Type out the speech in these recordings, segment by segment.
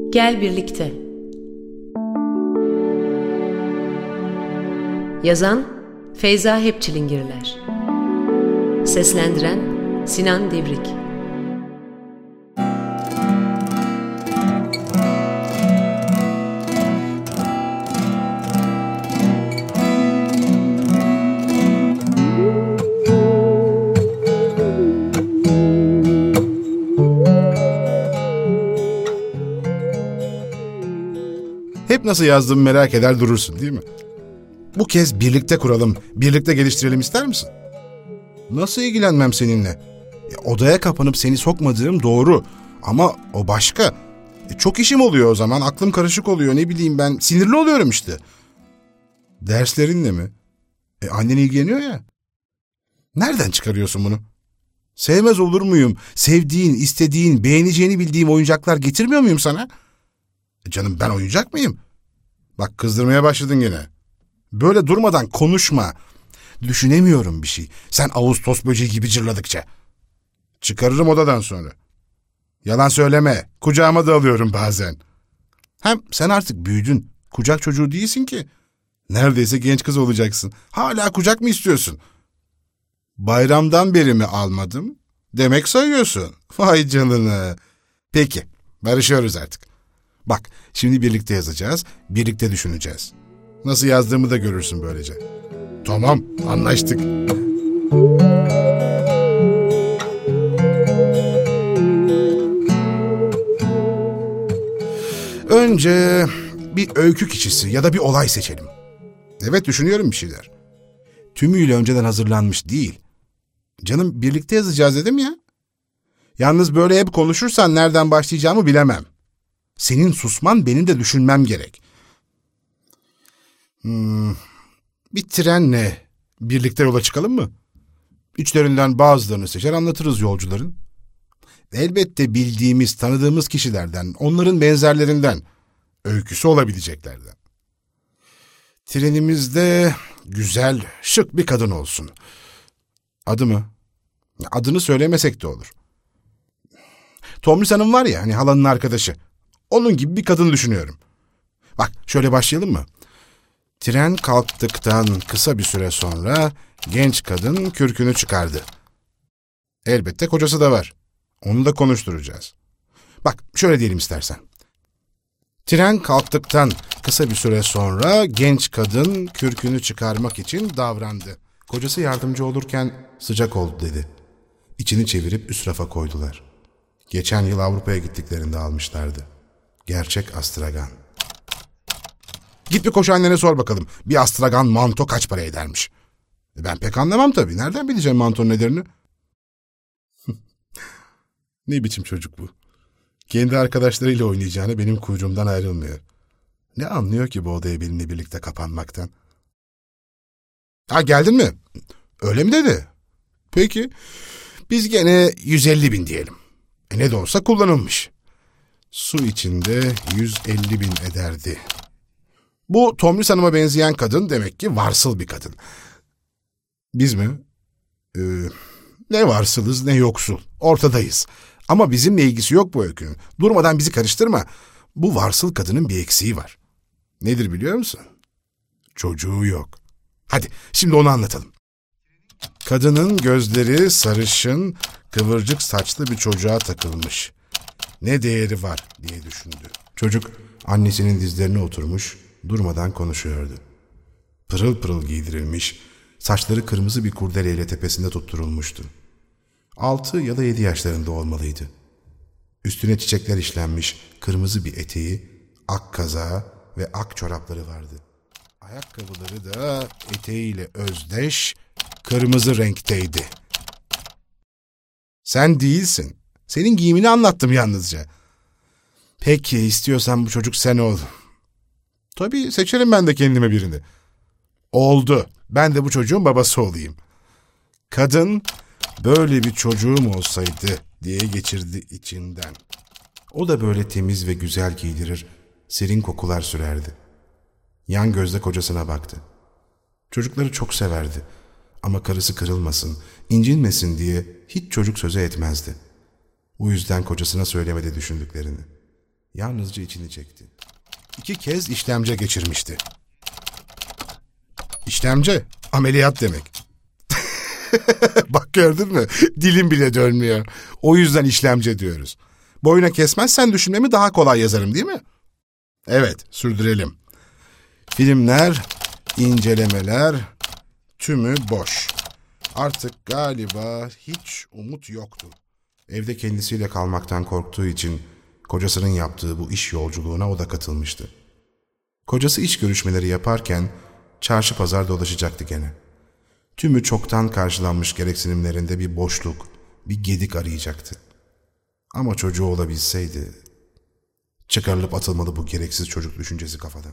Gel birlikte. Yazan Feyza Hepçilingirler. Seslendiren Sinan Devrik. Hep nasıl yazdığımı merak eder durursun değil mi? Bu kez birlikte kuralım, birlikte geliştirelim ister misin? Nasıl ilgilenmem seninle? Odaya kapanıp seni sokmadığım doğru ama o başka. Çok işim oluyor o zaman, aklım karışık oluyor, ne bileyim ben, sinirli oluyorum işte. Derslerinle mi? Annen ilgileniyor ya. Nereden çıkarıyorsun bunu? Sevmez olur muyum? Sevdiğin, istediğin, beğeneceğini bildiğim oyuncaklar getirmiyor muyum sana? Canım ben oyuncak mıyım? Bak kızdırmaya başladın gene. Böyle durmadan konuşma. Düşünemiyorum bir şey. Sen Ağustos böceği gibi cırladıkça. Çıkarırım odadan sonra. Yalan söyleme. Kucağıma da alıyorum bazen. Hem sen artık büyüdün. Kucak çocuğu değilsin ki. Neredeyse genç kız olacaksın. Hala kucak mı istiyorsun? Bayramdan beri mi almadım? Demek sayıyorsun. Vay canına. Peki, barışıyoruz artık. Bak, şimdi birlikte yazacağız, birlikte düşüneceğiz. Nasıl yazdığımı da görürsün böylece. Tamam, anlaştık. Önce bir öykü kişisi ya da bir olay seçelim. Evet, düşünüyorum bir şeyler. Tümüyle önceden hazırlanmış değil. Canım birlikte yazacağız dedim ya. Yalnız böyle hep konuşursan nereden başlayacağımı bilemem. Senin susman benim de düşünmem gerek. Bir trenle birlikte yola çıkalım mı? İçlerinden bazılarını seçer anlatırız yolcuların. Elbette bildiğimiz, tanıdığımız kişilerden, onların benzerlerinden, öyküsü olabileceklerden. Trenimizde güzel, şık bir kadın olsun. Adı mı? Adını söylemesek de olur. Tomris Hanım var ya, hani halanın arkadaşı. Onun gibi bir kadın düşünüyorum. Bak şöyle başlayalım mı? Tren kalktıktan kısa bir süre sonra genç kadın kürkünü çıkardı. Elbette kocası da var. Onu da konuşturacağız. Bak şöyle diyelim istersen. Tren kalktıktan kısa bir süre sonra genç kadın kürkünü çıkarmak için davrandı. Kocası yardımcı olurken sıcak oldu dedi. İçini çevirip üst rafa koydular. Geçen yıl Avrupa'ya gittiklerinde almışlardı. Gerçek astragan. Git bir koş annene sor bakalım. Bir astragan manto kaç para edermiş? Ben pek anlamam tabii. Nereden bileceğim mantonun ederini? Ne biçim çocuk bu? Kendi arkadaşlarıyla oynayacağına benim kuyruğumdan ayrılmıyor. Ne anlıyor ki bu odaya benimle birlikte kapanmaktan? Ha geldin mi? Öyle mi dedi? Peki. Biz gene 150.000 diyelim. Ne de olsa kullanılmış. Su içinde 150.000 ederdi. Bu Tomris Hanım'a benzeyen kadın demek ki varsıl bir kadın. Biz mi? Ne varsılız ne yoksul. Ortadayız. Ama bizimle ilgisi yok bu öykünün. Durmadan bizi karıştırma. Bu varsıl kadının bir eksiği var. Nedir biliyor musun? Çocuğu yok. Hadi şimdi onu anlatalım. Kadının gözleri sarışın, kıvırcık saçlı bir çocuğa takılmış. Ne değeri var diye düşündü. Çocuk annesinin dizlerine oturmuş, durmadan konuşuyordu. Pırıl pırıl giydirilmiş, saçları kırmızı bir kurdeleyle tepesinde tutturulmuştu. 6 ya da 7 yaşlarında olmalıydı. Üstüne çiçekler işlenmiş kırmızı bir eteği, ak kazağı ve ak çorapları vardı. Ayakkabıları da eteğiyle özdeş, kırmızı renkteydi. Sen değilsin. Senin giyimini anlattım yalnızca. Peki istiyorsan bu çocuk sen ol. Tabii seçerim ben de kendime birini. Oldu. Ben de bu çocuğun babası olayım. Kadın böyle bir çocuğum olsaydı diye geçirdi içinden. O da böyle temiz ve güzel giydirir, serin kokular sürerdi. Yan gözle kocasına baktı. Çocukları çok severdi ama karısı kırılmasın, incinmesin diye hiç çocuk sözü etmezdi. Bu yüzden kocasına söylemedi düşündüklerini. Yalnızca içini çekti. 2 kez işlemce geçirmişti. İşlemce, ameliyat demek. Bak gördün mü? Dilim bile dönmüyor. O yüzden işlemce diyoruz. Boyuna kesmezsen düşünmemi daha kolay yazarım değil mi? Evet, sürdürelim. Filmler, incelemeler, tümü boş. Artık galiba hiç umut yoktu. Evde kendisiyle kalmaktan korktuğu için kocasının yaptığı bu iş yolculuğuna o da katılmıştı. Kocası iş görüşmeleri yaparken çarşı pazar dolaşacaktı gene. Tümü çoktan karşılanmış gereksinimlerinde bir boşluk, bir gedik arayacaktı. Ama çocuğu olabilseydi, çıkarılıp atılmalı bu gereksiz çocuk düşüncesi kafadan.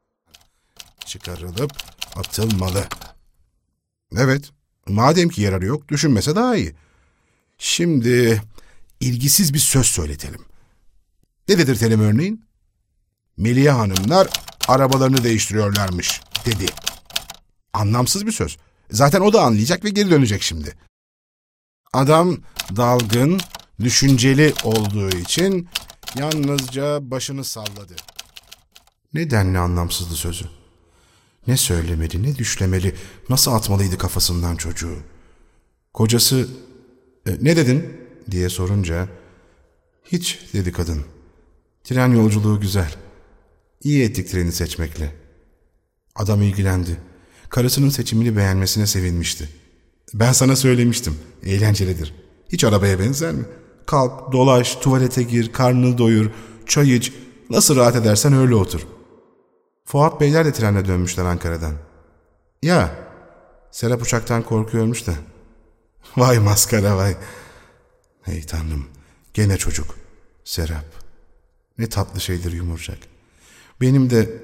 Çıkarılıp atılmalı. Evet, madem ki yararı yok, düşünmese daha iyi. Şimdi ilgisiz bir söz söyletelim. Ne dedirtelim örneğin? Meliha hanımlar arabalarını değiştiriyorlarmış, dedi. Anlamsız bir söz. Zaten o da anlayacak ve geri dönecek şimdi. Adam dalgın, düşünceli olduğu için yalnızca başını salladı. Ne denli anlamsızdı sözü? Ne söylemeli, ne düşlemeli, nasıl atmalıydı kafasından çocuğu? Kocası, ne dedin diye sorunca, hiç dedi kadın. Tren yolculuğu güzel. İyi ettik treni seçmekle. Adam ilgilendi. Karısının seçimini beğenmesine sevinmişti. Ben sana söylemiştim, eğlencelidir. Hiç arabaya benzer mi? Kalk, dolaş, tuvalete gir, karnını doyur, çay iç, nasıl rahat edersen öyle otur. Fuat Beyler de trenle dönmüşler Ankara'dan. Ya, Serap uçaktan korkuyormuş da. Vay maskara vay. Hey Tanrım, gene çocuk. Serap. Ne tatlı şeydir yumurcak. Benim de...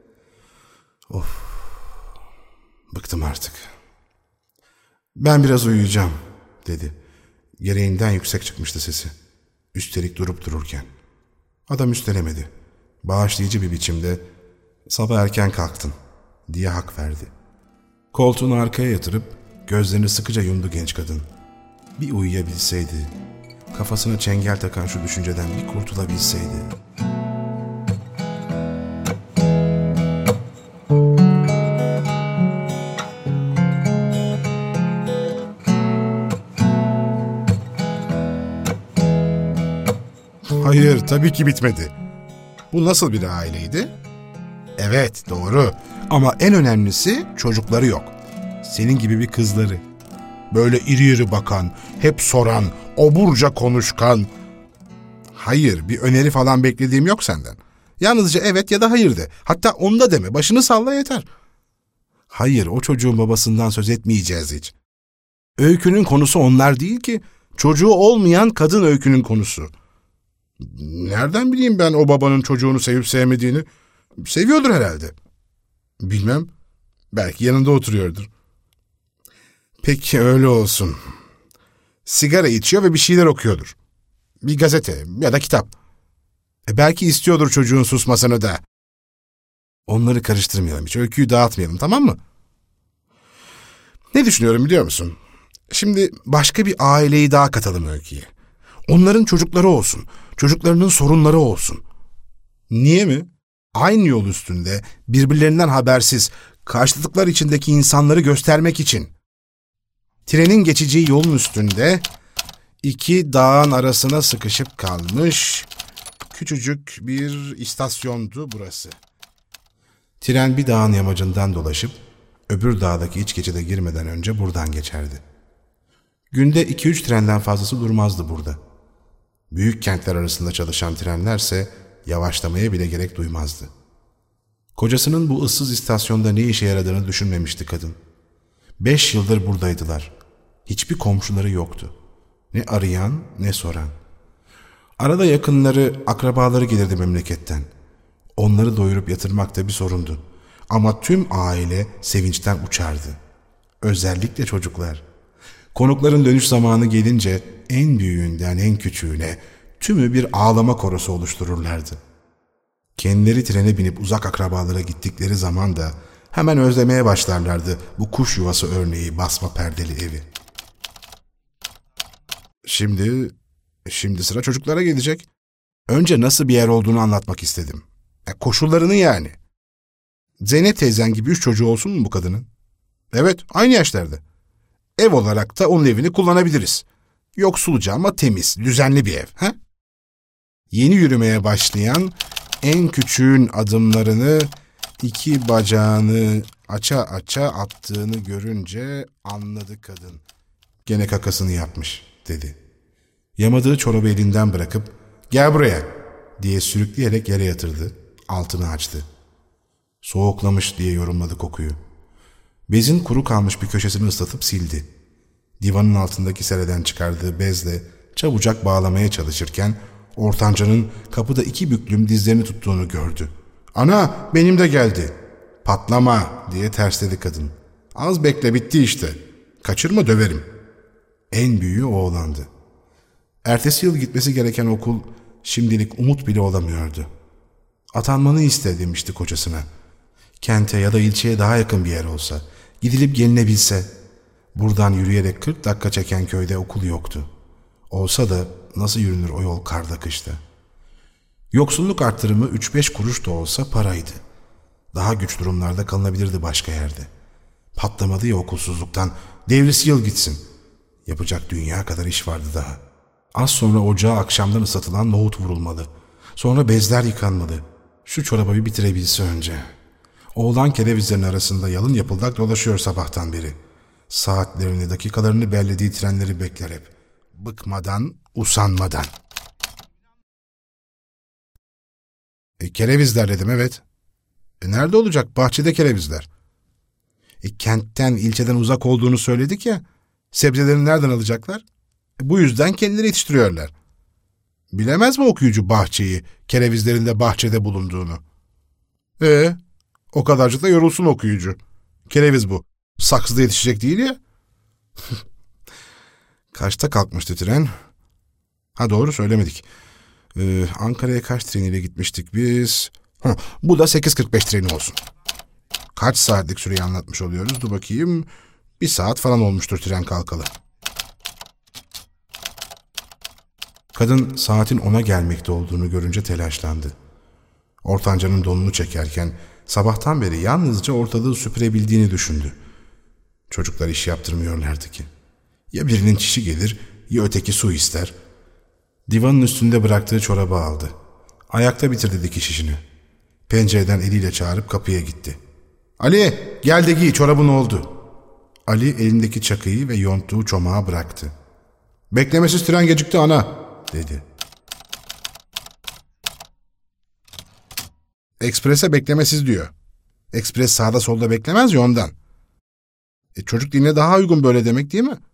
Of. Bıktım artık. Ben biraz uyuyacağım, dedi. Gereğinden yüksek çıkmıştı sesi. Üstelik durup dururken. Adam üstelemedi. Bağışlayıcı bir biçimde sabah erken kalktın diye hak verdi. Koltuğunu arkaya yatırıp gözlerini sıkıca yumdu genç kadın. Bir uyuyabilseydi, kafasına çengel takan şu düşünceden bir kurtulabilseydi. Hayır, tabii ki bitmedi. Bu nasıl bir aileydi? Evet, doğru. Ama en önemlisi çocukları yok. Senin gibi bir kızları. Böyle iri iri bakan, hep soran, oburca konuşkan. Hayır, bir öneri falan beklediğim yok senden. Yalnızca evet ya da hayır de. Hatta onu da deme, başını salla yeter. Hayır, o çocuğun babasından söz etmeyeceğiz hiç. Öykünün konusu onlar değil ki. Çocuğu olmayan kadın öykünün konusu. Nereden bileyim ben o babanın çocuğunu sevip sevmediğini? Seviyordur herhalde. Bilmem. Belki yanında oturuyordur. Peki öyle olsun. Sigara içiyor ve bir şeyler okuyordur. Bir gazete ya da kitap. Belki istiyordur çocuğun susmasını da. Onları karıştırmayalım hiç. Öyküyü dağıtmayalım, tamam mı? Ne düşünüyorum biliyor musun? Şimdi başka bir aileyi daha katalım öyküye. Onların çocukları olsun. Çocuklarının sorunları olsun. Niye mi? Aynı yol üstünde birbirlerinden habersiz karşıtlıklar içindeki insanları göstermek için. Trenin geçeceği yolun üstünde 2 dağın arasına sıkışıp kalmış küçücük bir istasyondu burası. Tren bir dağın yamacından dolaşıp öbür dağdaki iç geçide girmeden önce buradan geçerdi. Günde 2-3 trenden fazlası durmazdı burada. Büyük kentler arasında çalışan trenlerse yavaşlamaya bile gerek duymazdı. Kocasının bu ıssız istasyonda ne işe yaradığını düşünmemişti kadın. 5 yıldır buradaydılar. Hiçbir komşuları yoktu. Ne arayan ne soran. Arada yakınları, akrabaları gelirdi memleketten. Onları doyurup yatırmak da bir sorundu. Ama tüm aile sevinçten uçardı. Özellikle çocuklar. Konukların dönüş zamanı gelince en büyüğünden en küçüğüne tümü bir ağlama korosu oluştururlardı. Kendileri trene binip uzak akrabalara gittikleri zaman da hemen özlemeye başlarlardı bu kuş yuvası örneği basma perdeli evi. Şimdi sıra çocuklara gelecek. Önce nasıl bir yer olduğunu anlatmak istedim. Koşullarını yani. Zeynep teyzen gibi 3 çocuğu olsun mu bu kadının? Evet, aynı yaşlarda. Ev olarak da onun evini kullanabiliriz. Yoksulca ama temiz, düzenli bir ev. He? Yeni yürümeye başlayan en küçüğün adımlarını 2 bacağını aça attığını görünce anladı kadın. Gene kakasını yapmış, dedi. Yamadığı çorabı elinden bırakıp gel buraya diye sürükleyerek yere yatırdı. Altını açtı. Soğuklamış diye yorumladı kokuyu. Bezin kuru kalmış bir köşesini ıslatıp sildi. Divanın altındaki sereden çıkardığı bezle çabucak bağlamaya çalışırken ortancanın kapıda 2 büklüm dizlerini tuttuğunu gördü. Ana, benim de geldi. Patlama diye tersledi kadın. Az bekle, bitti işte. Kaçırma, döverim. En büyüğü oğlandı. Ertesi yıl gitmesi gereken okul şimdilik umut bile olamıyordu. Atanmanı iste demişti kocasına. Kente ya da ilçeye daha yakın bir yer olsa, gidilip gelinebilse. Buradan yürüyerek 40 dakika çeken köyde okul yoktu. Olsa da nasıl yürünür o yol karda kışta? Yoksulluk arttırımı 3-5 kuruş da olsa paraydı. Daha güç durumlarda kalınabilirdi başka yerde. Patlamadı ya okulsuzluktan, devrisi yıl gitsin. Yapacak dünya kadar iş vardı daha. Az sonra ocağa akşamdan ıslatılan nohut vurulmalı. Sonra bezler yıkanmalı. Şu çorabı bir bitirebilse önce. Oğlan kerevizlerin arasında yalın yapıldak dolaşıyor sabahtan beri. Saatlerini, dakikalarını bellediği trenleri bekler hep. Bıkmadan, usanmadan. Kerevizler dedim, evet. Nerede olacak? Bahçede kerevizler. Kentten, ilçeden uzak olduğunu söyledik ya. Sebzeleri nereden alacaklar? Bu yüzden kendileri yetiştiriyorlar. Bilemez mi okuyucu bahçeyi, kerevizlerin de bahçede bulunduğunu? O kadarcık da yorulsun okuyucu. Kereviz bu. Saksıda yetişecek değil ya. Kaçta kalkmıştı tren? Ha, doğru söylemedik. Ankara'ya kaç treniyle gitmiştik biz? Bu da 8.45 treni olsun. Kaç saatlik süreyi anlatmış oluyoruz? Dur bakayım. 1 saat falan olmuştur tren kalkalı. Kadın saatin 10'a gelmekte olduğunu görünce telaşlandı. Ortancanın donunu çekerken sabahtan beri yalnızca ortalığı süpürebildiğini düşündü. Çocuklar iş yaptırmıyorlardı ki. Ya birinin çişi gelir ya öteki su ister. Divanın üstünde bıraktığı çorabı aldı. Ayakta bitirdi dikiş işini. Pencereden eliyle çağırıp kapıya gitti. Ali, gel de giy, çorabın oldu. Ali elindeki çakıyı ve yonttuğu çomağı bıraktı. Beklemesiz tren gecikti ana, dedi. Eksprese beklemesiz diyor. Ekspres sağda solda beklemez ya ondan. Çocuk diline daha uygun böyle demek değil mi?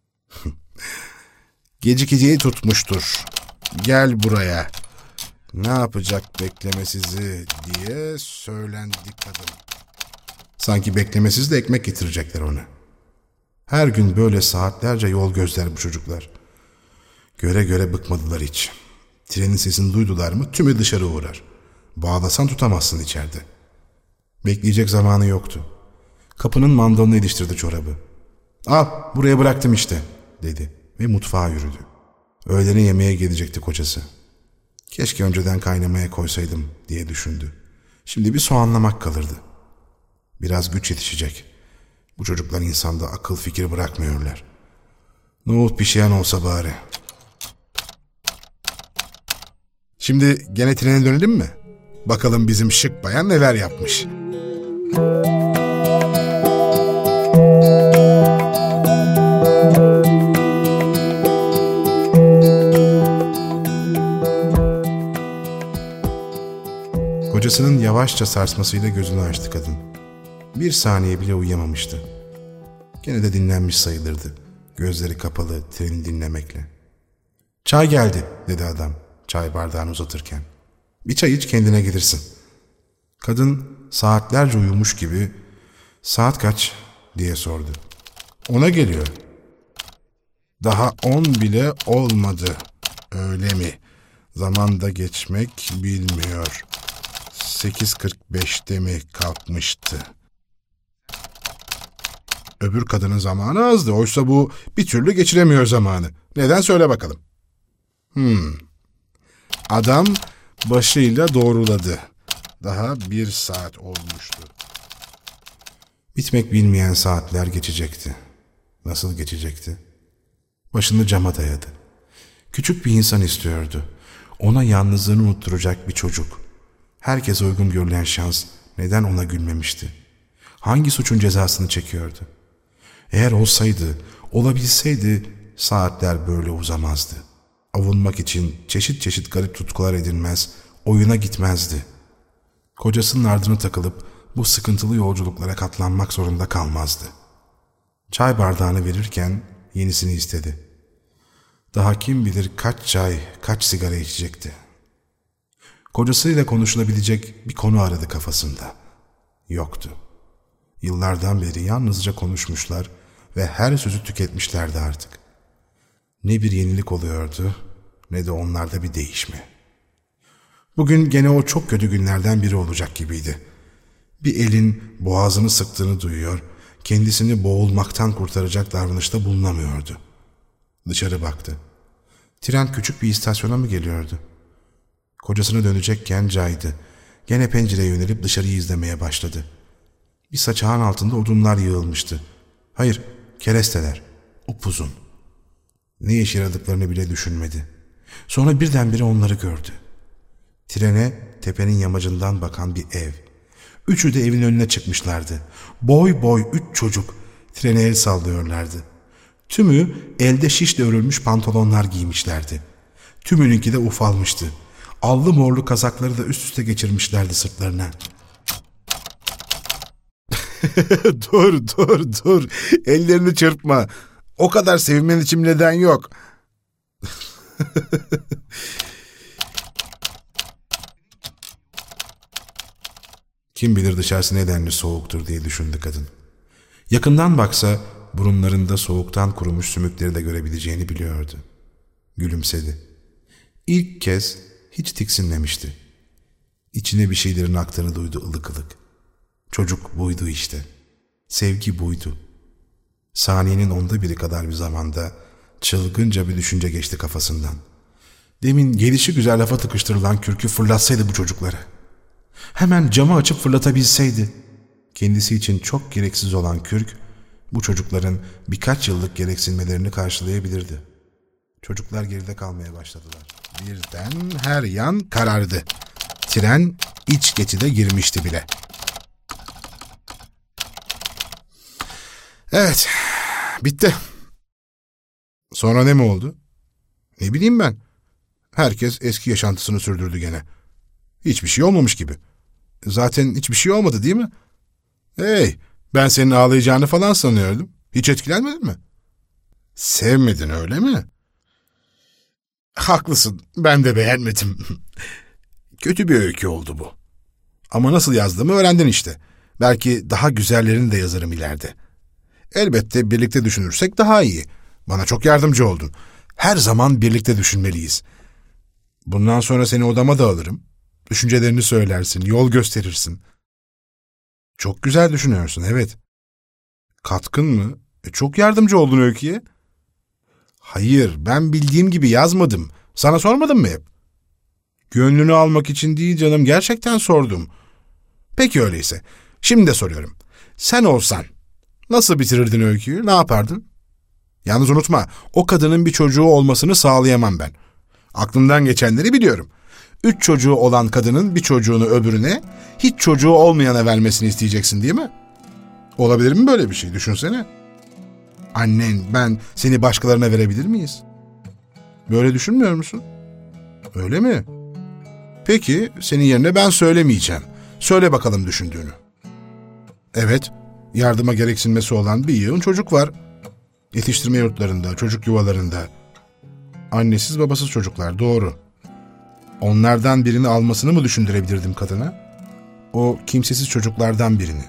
Gecikeceği tutmuştur. Gel buraya. Ne yapacak beklemesizi diye söylendi kadın. Sanki beklemesiz de ekmek getirecekler ona. Her gün böyle saatlerce yol gözler bu çocuklar. Göre göre bıkmadılar hiç. Trenin sesini duydular mı tümü dışarı uğrar. Bağlasan tutamazsın içeride. Bekleyecek zamanı yoktu. Kapının mandalını iliştirdi çorabı. Al, buraya bıraktım işte, dedi ve mutfağa yürüdü. Öğlene yemeğe gelecekti kocası. Keşke önceden kaynamaya koysaydım diye düşündü. Şimdi bir soğanlamak kalırdı. Biraz güç yetişecek. Bu çocuklar insanda akıl fikir bırakmıyorlar. Nohut pişiren olsa bari. Şimdi gene trene dönelim mi? Bakalım bizim şık bayan neler yapmış. Kocasının yavaşça sarsmasıyla gözünü açtı kadın. 1 saniye bile uyuyamamıştı. Gene de dinlenmiş sayılırdı. Gözleri kapalı, treni dinlemekle. Çay geldi, dedi adam çay bardağını uzatırken. Bir çay iç, kendine gelirsin. Kadın saatlerce uyumuş gibi saat kaç diye sordu. 10'a geliyor. Daha 10 bile olmadı. Öyle mi? Zaman da geçmek bilmiyor. 8.45'te mi kalkmıştı? Öbür kadının zamanı azdı. Oysa bu bir türlü geçiremiyor zamanı. Neden söyle bakalım. Adam başıyla doğruladı. Daha 1 saat olmuştu. Bitmek bilmeyen saatler geçecekti. Nasıl geçecekti? Başını cama dayadı. Küçük bir insan istiyordu. Ona yalnızlığını unutturacak bir çocuk. Herkese uygun görülen şans neden ona gülmemişti? Hangi suçun cezasını çekiyordu? Eğer olsaydı, olabilseydi saatler böyle uzamazdı. Avunmak için çeşit çeşit garip tutkular edinmez, oyuna gitmezdi. Kocasının ardına takılıp bu sıkıntılı yolculuklara katlanmak zorunda kalmazdı. Çay bardağını verirken yenisini istedi. Daha kim bilir kaç çay, kaç sigara içecekti. Kocasıyla konuşulabilecek bir konu aradı kafasında. Yoktu. Yıllardan beri yalnızca konuşmuşlar ve her sözü tüketmişlerdi artık. Ne bir yenilik oluyordu ne de onlarda bir değişme. Bugün gene o çok kötü günlerden biri olacak gibiydi. Bir elin boğazını sıktığını duyuyor, kendisini boğulmaktan kurtaracak davranışta bulunamıyordu. Dışarı baktı. Tren küçük bir istasyona mı geliyordu? Kocasına dönecekken caydı. Gene pencereye yönelip dışarıyı izlemeye başladı. Bir saçağın altında odunlar yığılmıştı. Hayır, keresteler. Upuzun. Ne işe yaradıklarını bile düşünmedi. Sonra birdenbire onları gördü. Trene tepenin yamacından bakan bir ev. Üçü de evin önüne çıkmışlardı. Boy boy 3 çocuk trene el sallıyorlardı. Tümü elde şişle örülmüş pantolonlar giymişlerdi. Tümününki de ufalmıştı. Allı morlu kazakları da üst üste geçirmişlerdi sırtlarına. Dur. Ellerini çırpma. O kadar sevinmen için neden yok. Kim bilir dışarısı nedenli soğuktur diye düşündü kadın. Yakından baksa burunlarında soğuktan kurumuş sümükleri de görebileceğini biliyordu. Gülümsedi. İlk kez hiç tiksinmemişti. İçine bir şeylerin aktığını duydu ılık ılık. Çocuk buydu işte. Sevgi buydu. Saniyenin 1/10 kadar bir zamanda çılgınca bir düşünce geçti kafasından. Demin gelişi güzel lafa tıkıştırılan kürkü fırlatsaydı bu çocukları. Hemen camı açıp fırlatabilseydi. Kendisi için çok gereksiz olan kürk, bu çocukların birkaç yıllık gereksinmelerini karşılayabilirdi. Çocuklar geride kalmaya başladılar. Birden her yan karardı. Tren iç geçide girmişti bile. Evet, bitti. Sonra ne mi oldu? Ne bileyim ben. Herkes eski yaşantısını sürdürdü gene. Hiçbir şey olmamış gibi. Zaten hiçbir şey olmadı değil mi? Hey, ben senin ağlayacağını falan sanıyordum. Hiç etkilenmedin mi? Sevmedin öyle mi? Haklısın, ben de beğenmedim. Kötü bir öykü oldu bu. Ama nasıl yazdığımı öğrendin işte. Belki daha güzellerini de yazarım ileride. Elbette birlikte düşünürsek daha iyi. Bana çok yardımcı oldun. Her zaman birlikte düşünmeliyiz. Bundan sonra seni odama da alırım. Düşüncelerini söylersin, yol gösterirsin. Çok güzel düşünüyorsun, evet. Katkın mı? Çok yardımcı oldun öyküye. Hayır, ben bildiğim gibi yazmadım. Sana sormadım mı hep? Gönlünü almak için değil canım, gerçekten sordum. Peki öyleyse. Şimdi de soruyorum. Sen olsan nasıl bitirirdin öyküyü, ne yapardın? Yalnız unutma, o kadının bir çocuğu olmasını sağlayamam ben. Aklımdan geçenleri biliyorum. 3 çocuğu olan kadının bir çocuğunu öbürüne, hiç çocuğu olmayana vermesini isteyeceksin değil mi? Olabilir mi böyle bir şey? Düşünsene. Annen, ben seni başkalarına verebilir miyiz? Böyle düşünmüyor musun? Öyle mi? Peki, senin yerine ben söylemeyeceğim. Söyle bakalım düşündüğünü. Evet, yardıma gereksinmesi olan bir yığın çocuk var. Yetiştirme yurtlarında, çocuk yuvalarında. Annesiz babasız çocuklar, doğru. Onlardan birini almasını mı düşündürebilirdim kadına? O kimsesiz çocuklardan birini.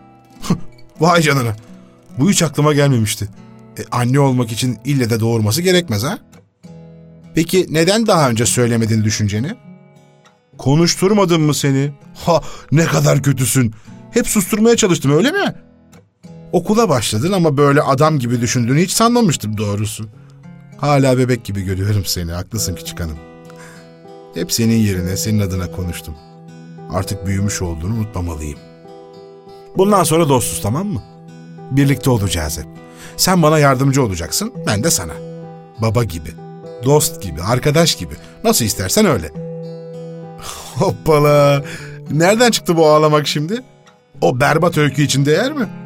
Vay canına! Bu hiç aklıma gelmemişti. Anne olmak için ille de doğurması gerekmez ha? Peki neden daha önce söylemedin düşünceni? Konuşturmadım mı seni? Ha, ne kadar kötüsün. Hep susturmaya çalıştım, öyle mi? Okula başladın ama böyle adam gibi düşündüğünü hiç sanmamıştım doğrusu. Hala bebek gibi görüyorum seni. Haklısın küçük hanım. Hep senin yerine, senin adına konuştum. Artık büyümüş olduğunu unutmamalıyım. Bundan sonra dostuz, tamam mı? Birlikte olacağız hep. Sen bana yardımcı olacaksın, ben de sana. Baba gibi, dost gibi, arkadaş gibi. Nasıl istersen öyle. Hoppala! Nereden çıktı bu ağlamak şimdi? O berbat öykü için değer mi?